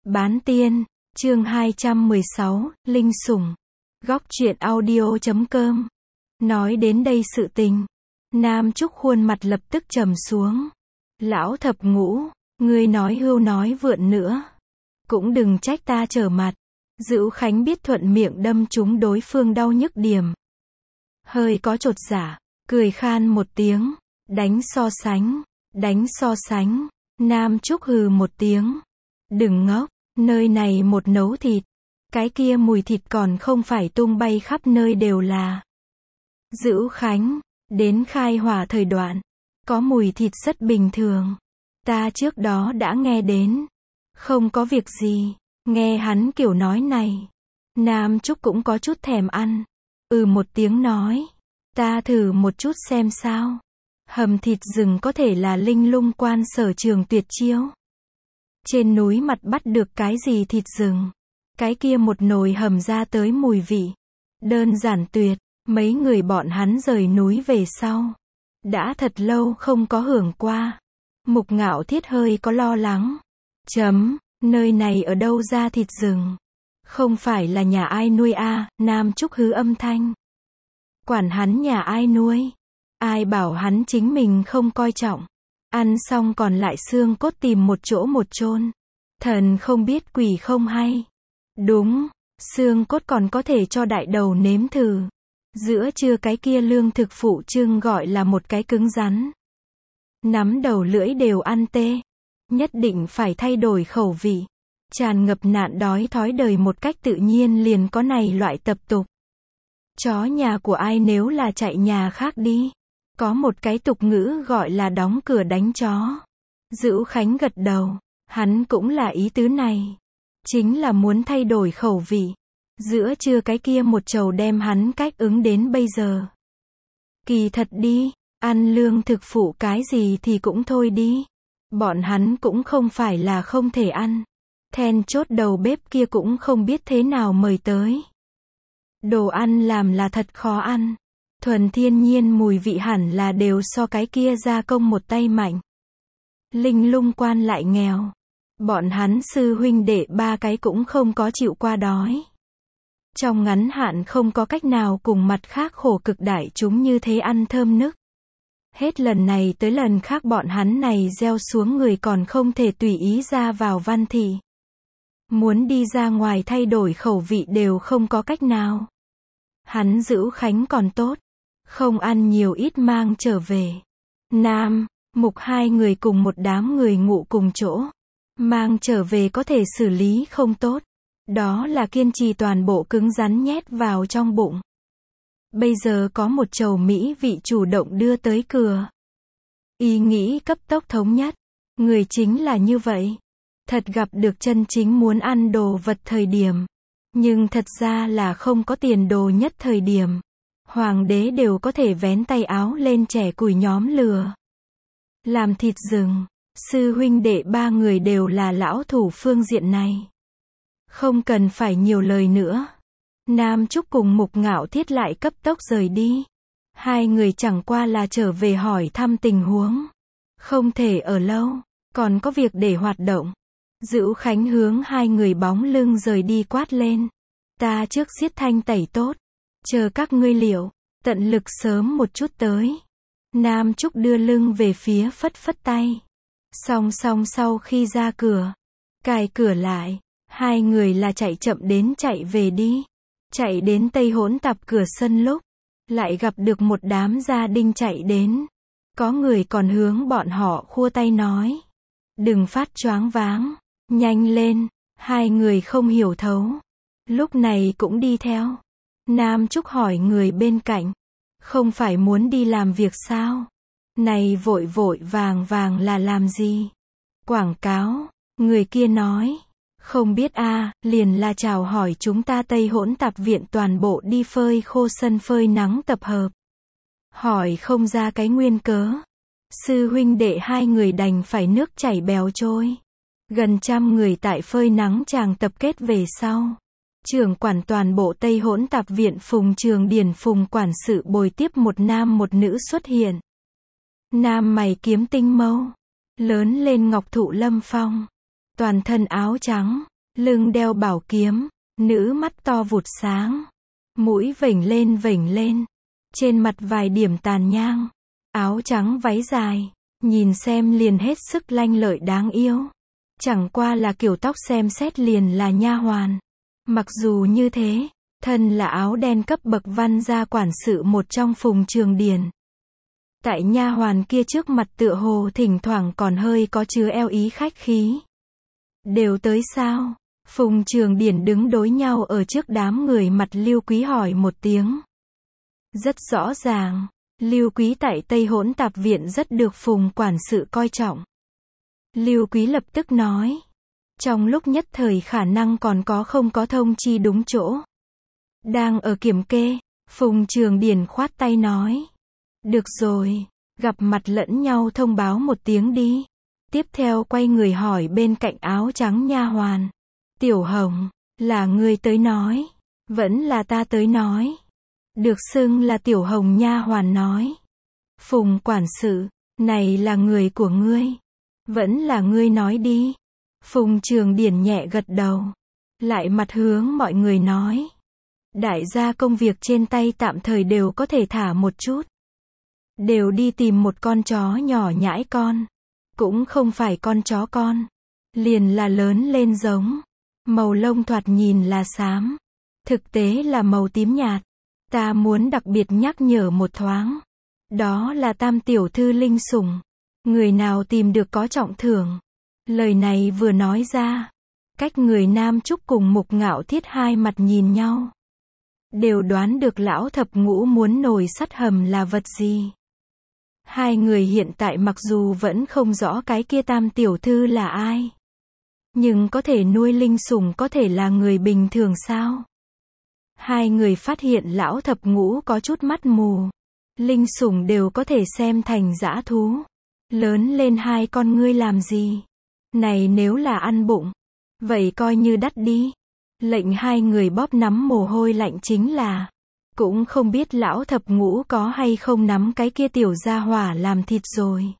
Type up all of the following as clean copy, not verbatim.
Bán tiên, chương 216, Linh Sủng. Góc truyện audio.com. Nói đến đây sự tình, Nam Trúc khuôn mặt lập tức trầm xuống. Lão thập ngũ, ngươi nói hưu nói vượn nữa. Cũng đừng trách ta trở mặt. Dữu Khánh biết thuận miệng đâm trúng đối phương đau nhức điểm. Hơi có chột dạ, cười khan một tiếng. Đánh so sánh. Nam Trúc hừ một tiếng. Đừng ngốc, nơi này một nấu thịt. Cái kia mùi thịt còn không phải tung bay khắp nơi đều là. Dữu Khánh, đến khai hỏa thời đoạn, có mùi thịt rất bình thường. Ta trước đó đã nghe đến. Không có việc gì, nghe hắn kiểu nói này. Nam Trúc cũng có chút thèm ăn. Một tiếng nói. Ta thử một chút xem sao. Hầm thịt rừng có thể là Linh Lung Quan sở trường tuyệt chiêu. Trên núi mặt bắt được cái gì thịt rừng. Cái kia một nồi hầm ra tới mùi vị. Đơn giản tuyệt, mấy người bọn hắn rời núi về sau. Đã thật lâu không có hưởng qua. Mục Ngạo Thiết hơi có lo lắng. Nơi này ở đâu ra thịt rừng? Không phải là nhà ai nuôi a? Nam Trúc hứ âm thanh. Quản hắn nhà ai nuôi? Ai bảo hắn chính mình không coi trọng. Ăn xong còn lại xương cốt tìm một chỗ một chôn. Thần không biết quỷ không hay. Đúng, xương cốt còn có thể cho đại đầu nếm thử. Giữa trưa cái kia lương thực phụ trưng gọi là một cái cứng rắn. Nắm đầu lưỡi đều ăn tê. Nhất định phải thay đổi khẩu vị. Tràn ngập nạn đói thói đời một cách tự nhiên liền có này loại tập tục. Chó nhà của ai nếu là chạy nhà khác đi. Có một cái tục ngữ gọi là đóng cửa đánh chó. Dữu Khánh gật đầu. Hắn cũng là ý tứ này. Chính là muốn thay đổi khẩu vị. Giữa trưa cái kia một chầu đem hắn cách ứng đến bây giờ. Kỳ thật đi, ăn lương thực phụ cái gì thì cũng thôi đi. Bọn hắn cũng không phải là không thể ăn. Then chốt đầu bếp kia cũng không biết thế nào mời tới. Đồ ăn làm là thật khó ăn. Thuần thiên nhiên mùi vị hẳn là đều so cái kia gia công một tay mạnh. Linh Lung Quan lại nghèo. Bọn hắn sư huynh đệ ba cái cũng không có chịu qua đói. Trong ngắn hạn không có cách nào cùng mặt khác khổ cực đại chúng như thế ăn thơm nức. Hết lần này tới lần khác bọn hắn này gieo xuống người còn không thể tùy ý ra vào Văn Thị. Muốn đi ra ngoài thay đổi khẩu vị đều không có cách nào. Hắn Dữu Khánh còn tốt. Không ăn nhiều ít mang trở về. Nam, Mục hai người cùng một đám người ngủ cùng chỗ. Mang trở về có thể xử lý không tốt. Đó là kiên trì toàn bộ cứng rắn nhét vào trong bụng. Bây giờ có một chầu mỹ vị chủ động đưa tới cửa. Ý nghĩ cấp tốc thống nhất. Người chính là như vậy. Thật gặp được chân chính muốn ăn đồ vật thời điểm. Nhưng thật ra là không có tiền đồ nhất thời điểm. Hoàng đế đều có thể vén tay áo lên trẻ củi nhóm lửa. Làm thịt rừng. Sư huynh đệ ba người đều là lão thủ phương diện này. Không cần phải nhiều lời nữa. Nam Trúc cùng Mục Ngạo Thiết lại cấp tốc rời đi. Hai người chẳng qua là trở về hỏi thăm tình huống. Không thể ở lâu, còn có việc để hoạt động. Dữu Khánh hướng hai người bóng lưng rời đi quát lên. Ta trước giết thanh tẩy tốt. Chờ các ngươi liệu, tận lực sớm một chút tới. Nam Trúc đưa lưng về phía phất phất tay. Song sau khi ra cửa, cài cửa lại, hai người là chạy chậm đến chạy về đi. Chạy đến Tây Hỗn Tạp cửa sân lúc, lại gặp được một đám gia đình chạy đến. Có người còn hướng bọn họ khua tay nói. Đừng phát choáng váng, nhanh lên, hai người không hiểu thấu. Lúc này cũng đi theo. Nam Trúc hỏi người bên cạnh. Không phải muốn đi làm việc sao? Này vội vàng là làm gì? Quảng cáo, người kia nói. Không biết liền là chào hỏi chúng ta Tây Hỗn Tạp viện toàn bộ đi phơi khô sân phơi nắng tập hợp. Hỏi không ra cái nguyên cớ. Sư huynh đệ hai người đành phải nước chảy bèo trôi. Gần 100 người tại phơi nắng chàng tập kết về sau. Trưởng quản toàn bộ Tây Hỗn Tạp viện Phùng Trường Điển Phùng quản sự bồi tiếp một nam một nữ xuất hiện. Nam mày kiếm tinh mâu. Lớn lên ngọc thụ lâm phong. Toàn thân áo trắng. lưng đeo bảo kiếm, nữ mắt to vụt sáng, mũi vểnh lên, trên mặt vài điểm tàn nhang, áo trắng váy dài, nhìn xem liền hết sức lanh lợi đáng yêu. Chẳng qua là kiểu tóc xem xét liền là nha hoàn. Mặc dù như thế, thân là áo đen cấp bậc văn gia quản sự một trong Phùng Trường Điền. Tại nha hoàn kia trước mặt tựa hồ thỉnh thoảng còn hơi có chứa eo ý khách khí. Đều tới sao? Phùng Trường Điền đứng đối nhau ở trước đám người mặt Lưu Quý hỏi một tiếng. Rất rõ ràng, Lưu Quý tại Tây Hỗn Tạp Viện rất được Phùng quản sự coi trọng. Lưu Quý lập tức nói. Trong lúc nhất thời khả năng còn không có thông chi đúng chỗ. Đang ở kiểm kê, Phùng Trường Điền khoát tay nói. Được rồi, gặp mặt lẫn nhau thông báo một tiếng đi. Tiếp theo quay người hỏi bên cạnh áo trắng nha hoàn. Tiểu Hồng, là ngươi tới nói, vẫn là ta tới nói. Được xưng là Tiểu Hồng nha hoàn nói. Phùng quản sự, này là người của ngươi. Vẫn là ngươi nói đi. Phùng Trường Điền nhẹ gật đầu. Lại mặt hướng mọi người nói. Đại gia công việc trên tay tạm thời đều có thể thả một chút. Đều đi tìm một con chó nhỏ nhãi con. Cũng không phải con chó con. Liền là lớn lên giống. Màu lông thoạt nhìn là xám. Thực tế là màu tím nhạt. Ta muốn đặc biệt nhắc nhở một thoáng. Đó là Tam tiểu thư Linh Sủng. Người nào tìm được có trọng thưởng. Lời này vừa nói ra. Cách người Nam Trúc cùng Mục Ngạo Thiết hai mặt nhìn nhau. Đều đoán được lão thập ngũ muốn nồi sắt hầm là vật gì. Hai người hiện tại mặc dù vẫn không rõ cái kia Tam tiểu thư là ai. Nhưng có thể nuôi Linh Sủng có thể là người bình thường sao? Hai người phát hiện lão thập ngũ có chút mắt mù. Linh Sủng đều có thể xem thành dã thú. Lớn lên hai con ngươi làm gì? Này nếu là ăn bụng. Vậy coi như đắt đi. Lệnh hai người bóp nắm mồ hôi lạnh chính là. Cũng không biết lão thập ngũ có hay không nắm cái kia tiểu gia hỏa làm thịt rồi.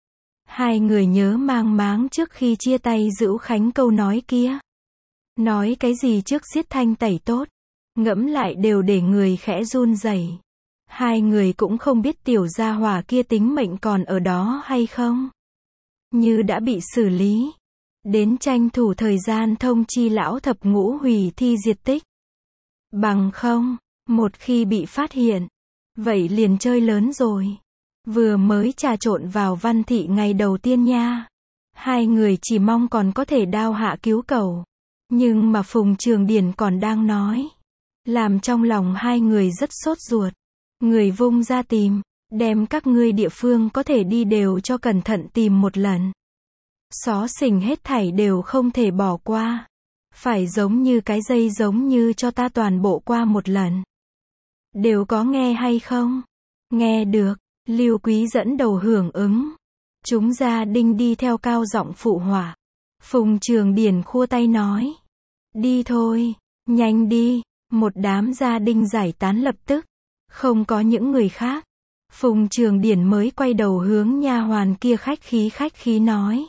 Hai người nhớ mang máng trước khi chia tay Dữu Khánh câu nói kia. Nói cái gì trước giết thanh tẩy tốt. Ngẫm lại đều để người khẽ run rẩy. Hai người cũng không biết tiểu gia hỏa kia tính mệnh còn ở đó hay không. Như đã bị xử lý. Đến tranh thủ thời gian thông chi lão thập ngũ hủy thi diệt tích. Bằng không, một khi bị phát hiện, vậy liền chơi lớn rồi. Vừa mới trà trộn vào Văn Thị ngày đầu tiên nha. Hai người chỉ mong còn có thể đao hạ cứu cầu. Nhưng mà Phùng Trường Điền còn đang nói. Làm trong lòng hai người rất sốt ruột. Người vung ra tìm, đem các ngươi địa phương có thể đi đều cho cẩn thận tìm một lần. Xó xỉnh hết thảy đều không thể bỏ qua. Phải giống như cái dây giống như cho ta toàn bộ qua một lần. Đều có nghe hay không? Nghe được, Lưu Quý dẫn đầu hưởng ứng. Chúng gia đình đi theo cao giọng phụ họa. Phùng Trường Điền khua tay nói. Đi thôi, nhanh đi. Một đám gia đình giải tán lập tức. Không có những người khác. Phùng Trường Điền mới quay đầu hướng nha hoàn kia khách khí nói.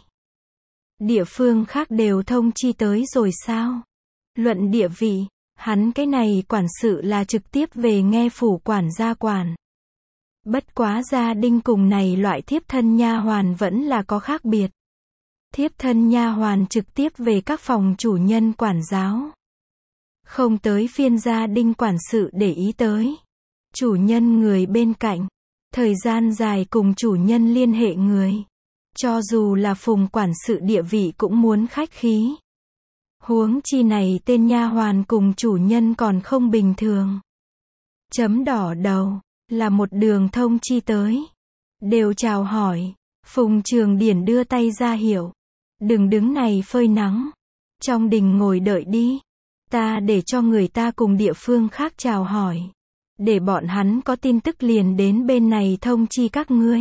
Địa phương khác đều thông chi tới rồi sao? Luận địa vị, hắn cái này quản sự là trực tiếp về nghe phủ quản gia quản. Bất quá gia đình cùng này loại thiếp thân nha hoàn vẫn là có khác biệt. Thiếp thân nha hoàn trực tiếp về các phòng chủ nhân quản giáo. Không tới phiên gia đình quản sự để ý tới. Chủ nhân người bên cạnh. Thời gian dài cùng chủ nhân liên hệ người. Cho dù là Phùng quản sự địa vị cũng muốn khách khí. Huống chi này tên nha hoàn cùng chủ nhân còn không bình thường. Chấm đỏ đầu, là một đường thông chi tới. Đều chào hỏi. Phùng Trường Điền đưa tay ra hiệu. Đừng đứng này phơi nắng. Trong đình ngồi đợi đi. Ta để cho người ta cùng địa phương khác chào hỏi. Để bọn hắn có tin tức liền đến bên này thông chi các ngươi.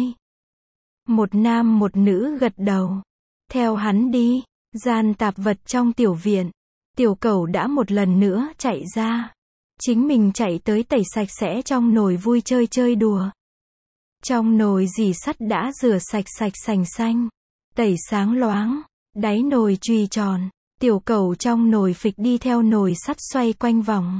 Một nam một nữ gật đầu. Theo hắn đi, gian tạp vật trong tiểu viện. Tiểu Cẩu đã một lần nữa chạy ra. Chính mình chạy tới tẩy sạch sẽ trong nồi vui chơi đùa. Trong nồi dì sắt đã rửa sạch sành xanh. Tẩy sáng loáng. Đáy nồi chùi tròn. Tiểu cẩu trong nồi phịch đi theo nồi sắt xoay quanh vòng.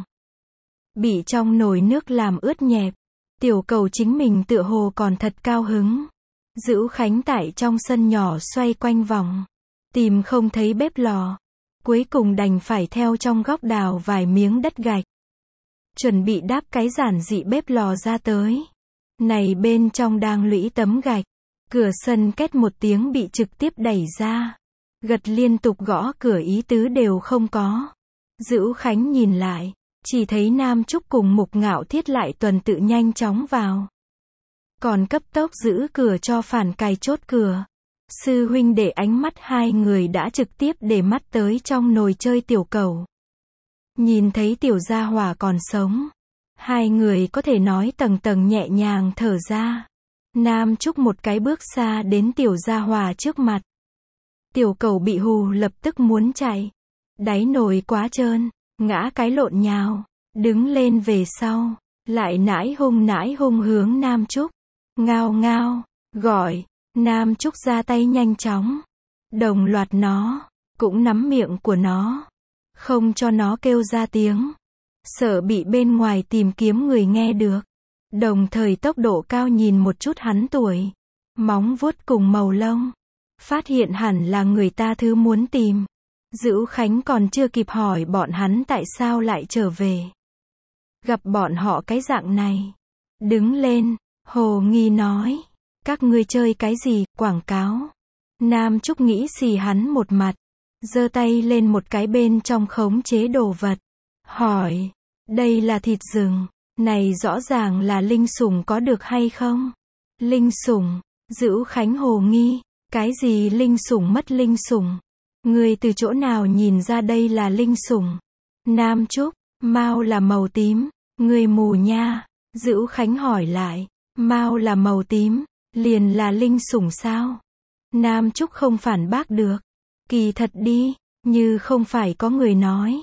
Bị trong nồi nước làm ướt nhẹp. Tiểu cẩu chính mình tựa hồ còn thật cao hứng. Dữu Khánh tại trong sân nhỏ xoay quanh vòng. Tìm không thấy bếp lò. Cuối cùng đành phải theo trong góc đào vài miếng đất gạch. Chuẩn bị đáp cái giản dị bếp lò ra tới. Này bên trong đang lũy tấm gạch. Cửa sân két một tiếng bị trực tiếp đẩy ra. Gật liên tục gõ cửa ý tứ đều không có. Dữu Khánh nhìn lại. Chỉ thấy Nam Trúc cùng Mục Ngạo Thiết lại tuần tự nhanh chóng vào. Còn cấp tốc giữ cửa cho phản cài chốt cửa. Sư huynh để ánh mắt hai người đã trực tiếp để mắt tới trong nồi chơi tiểu cẩu. Nhìn thấy tiểu gia hỏa còn sống. Hai người có thể nói tầng tầng nhẹ nhàng thở ra. Nam Trúc một cái bước xa đến tiểu gia hỏa trước mặt. Tiểu cẩu bị hù lập tức muốn chạy. Đáy nồi quá trơn, ngã cái lộn nhào, đứng lên về sau, lại nãi hung hướng Nam Trúc. Ngao ngao, gọi, Nam Trúc ra tay nhanh chóng. Đồng loạt nó, cũng nắm miệng của nó. Không cho nó kêu ra tiếng. Sợ bị bên ngoài tìm kiếm người nghe được. Đồng thời tốc độ cao nhìn một chút hắn tuổi. Móng vuốt cùng màu lông. Phát hiện hẳn là người ta thứ muốn tìm. Dữu Khánh còn chưa kịp hỏi bọn hắn tại sao lại trở về. Gặp bọn họ cái dạng này. Đứng lên, hồ nghi nói. Các ngươi chơi cái gì, quảng cáo. Nam Trúc nghĩ xì hắn một mặt. Giơ tay lên một cái bên trong khống chế đồ vật. Hỏi, đây là thịt rừng. Này rõ ràng là linh sủng có được hay không? Linh sủng, Dữu Khánh hồ nghi. Cái gì linh sủng mất linh sủng? Người từ chỗ nào nhìn ra đây là linh sủng? Nam Trúc, mao là màu tím. Người mù nha. Dữu Khánh hỏi lại. Mao là màu tím, liền là linh sủng sao? Nam Trúc không phản bác được. Kỳ thật đi, như không phải có người nói.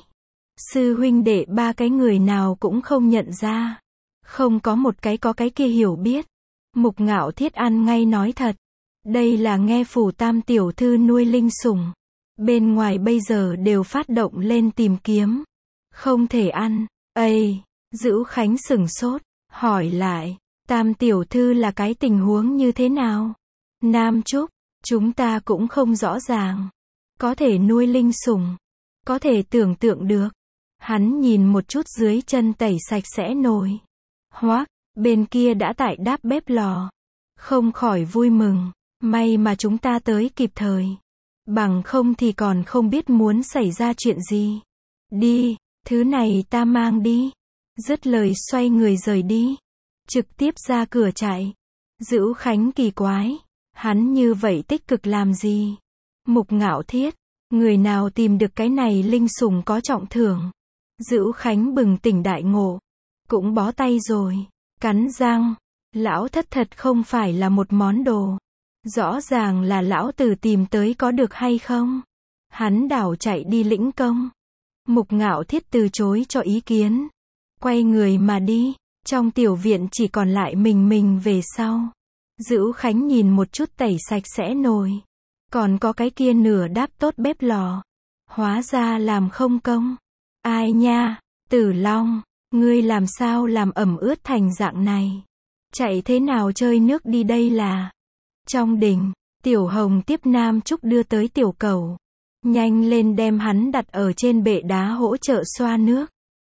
Sư huynh đệ ba cái người nào cũng không nhận ra. Không có một cái có cái kia hiểu biết. Mục Ngạo Thiết ăn ngay nói thật. Đây là nghe Phủ Tam tiểu thư nuôi linh sủng. Bên ngoài bây giờ đều phát động lên tìm kiếm. Không thể ăn. Ây, Dữu Khánh sửng sốt, hỏi lại. Tam tiểu thư là cái tình huống như thế nào? Nam Trúc, chúng ta cũng không rõ ràng. Có thể nuôi linh sủng. Có thể tưởng tượng được. Hắn nhìn một chút dưới chân tẩy sạch sẽ nồi. Hoác, bên kia đã tại đáp bếp lò. Không khỏi vui mừng. May mà chúng ta tới kịp thời. Bằng không thì còn không biết muốn xảy ra chuyện gì. Đi, thứ này ta mang đi. Dứt lời xoay người rời đi. Trực tiếp ra cửa chạy. Dữu Khánh kỳ quái. Hắn như vậy tích cực làm gì? Mục Ngạo Thiết. Người nào tìm được cái này linh sủng có trọng thưởng. Dữu Khánh bừng tỉnh đại ngộ. Cũng bó tay rồi. Cắn răng. Lão thất thật không phải là một món đồ. Rõ ràng là lão tử tìm tới có được hay không? Hắn đảo chạy đi lĩnh công. Mục Ngạo Thiết từ chối cho ý kiến. Quay người mà đi. Trong tiểu viện chỉ còn lại mình về sau. Dữu Khánh nhìn một chút tẩy sạch sẽ nồi. Còn có cái kia nửa đáp tốt bếp lò. Hóa ra làm không công. Ai nha, Tử Long, ngươi làm sao làm ẩm ướt thành dạng này? Chạy thế nào chơi nước đi đây là? Trong đình, Tiểu Hồng tiếp Nam Trúc đưa tới tiểu cẩu. Nhanh lên đem hắn đặt ở trên bệ đá hỗ trợ xoa nước.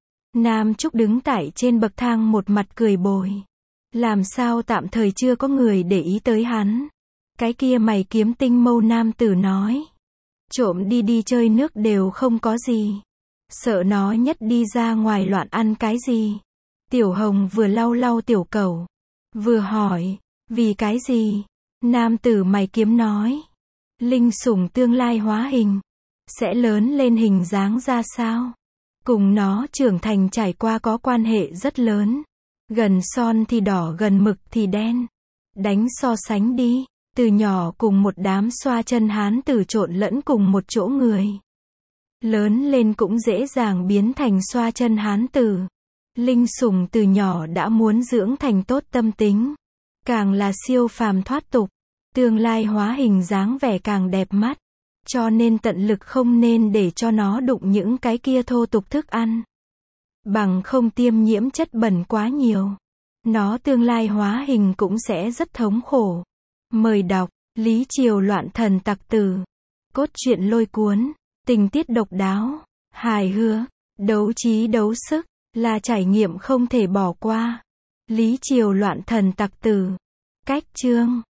Nam Trúc đứng tại trên bậc thang một mặt cười bồi. Làm sao tạm thời chưa có người để ý tới hắn. Cái kia mày kiếm tinh mâu nam tử nói. Trộm đi chơi nước đều không có gì. Sợ nó nhất đi ra ngoài loạn ăn cái gì. Tiểu Hồng vừa lau tiểu cẩu. Vừa hỏi, vì cái gì? Nam tử mày kiếm nói. Linh sủng tương lai hóa hình. Sẽ lớn lên hình dáng ra sao? Cùng nó trưởng thành trải qua có quan hệ rất lớn. Gần son thì đỏ gần mực thì đen. Đánh so sánh đi. Từ nhỏ cùng một đám xoa chân hán tử trộn lẫn cùng một chỗ người. Lớn lên cũng dễ dàng biến thành xoa chân hán tử. Linh sủng từ nhỏ đã muốn dưỡng thành tốt tâm tính. Càng là siêu phàm thoát tục. Tương lai hóa hình dáng vẻ càng đẹp mắt. Cho nên tận lực không nên để cho nó đụng những cái kia thô tục thức ăn. Bằng không tiêm nhiễm chất bẩn quá nhiều. Nó tương lai hóa hình cũng sẽ rất thống khổ. Mời đọc, Lý Triều loạn thần tặc tử. Cốt truyện lôi cuốn, tình tiết độc đáo, hài hước, đấu trí đấu sức, là trải nghiệm không thể bỏ qua. Lý Triều loạn thần tặc tử. Cách chương